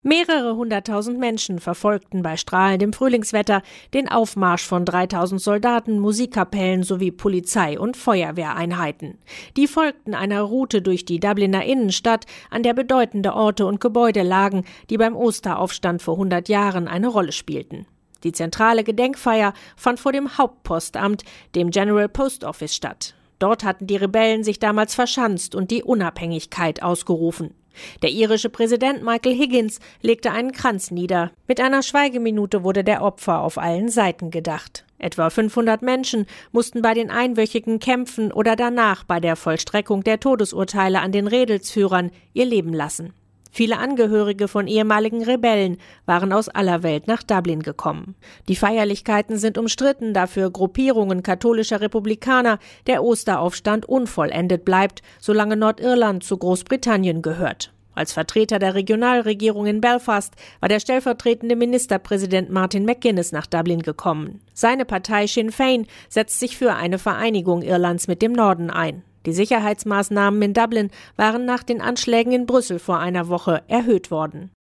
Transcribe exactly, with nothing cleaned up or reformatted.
Mehrere hunderttausend Menschen verfolgten bei strahlendem Frühlingswetter den Aufmarsch von dreitausend Soldaten, Musikkapellen sowie Polizei- und Feuerwehreinheiten. Die folgten einer Route durch die Dubliner Innenstadt, an der bedeutende Orte und Gebäude lagen, die beim Osteraufstand vor hundert Jahren eine Rolle spielten. Die zentrale Gedenkfeier fand vor dem Hauptpostamt, dem General Post Office, statt. Dort hatten die Rebellen sich damals verschanzt und die Unabhängigkeit ausgerufen. Der irische Präsident Michael Higgins legte einen Kranz nieder. Mit einer Schweigeminute wurde der Opfer auf allen Seiten gedacht. Etwa fünfhundert Menschen mussten bei den einwöchigen Kämpfen oder danach bei der Vollstreckung der Todesurteile an den Rädelsführern ihr Leben lassen. Viele Angehörige von ehemaligen Rebellen waren aus aller Welt nach Dublin gekommen. Die Feierlichkeiten sind umstritten, da für Gruppierungen katholischer Republikaner der Osteraufstand unvollendet bleibt, solange Nordirland zu Großbritannien gehört. Als Vertreter der Regionalregierung in Belfast war der stellvertretende Ministerpräsident Martin McGuinness nach Dublin gekommen. Seine Partei Sinn Féin setzt sich für eine Vereinigung Irlands mit dem Norden ein. Die Sicherheitsmaßnahmen in Dublin waren nach den Anschlägen in Brüssel vor einer Woche erhöht worden.